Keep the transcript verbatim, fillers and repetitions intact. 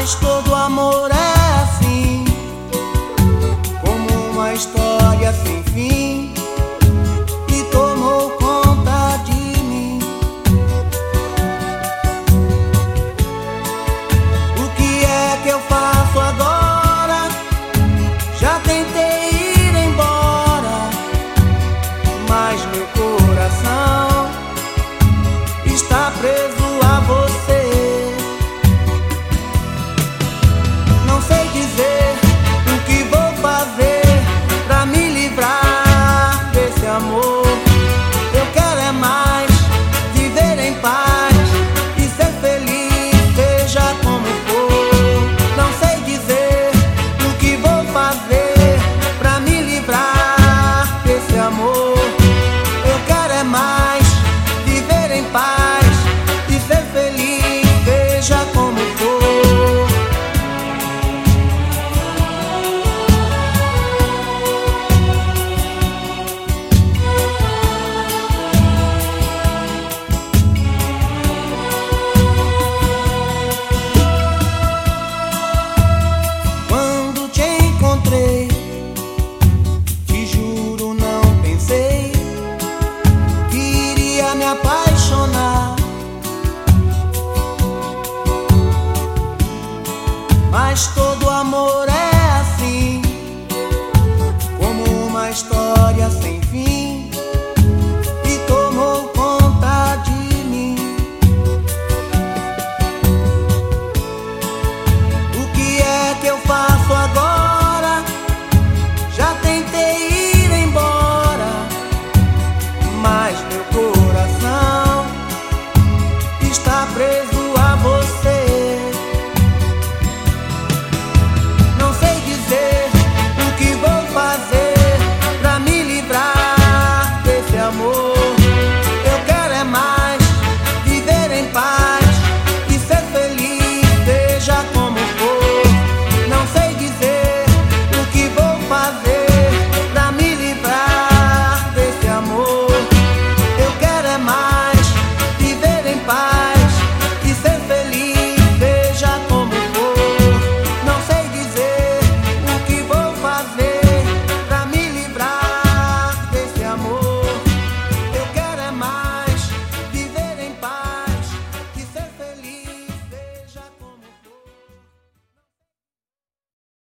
Mas todo amor é assim, como uma história sem fim, e tomou conta de mim. O que é que eu faço agora? Já tentei ir embora, mas meu coração está preso a você. Não sei dizer o que vou fazer pra me livrar desse amor. Eu quero é mais viver em paz e ser feliz, seja como for. Não sei dizer o que vou fazer pra me livrar desse amor. Eu quero é mais viver em paz e ser feliz, seja como for. Quando te encontrei, te juro, não pensei que iria me apaixonar. Mas todo amor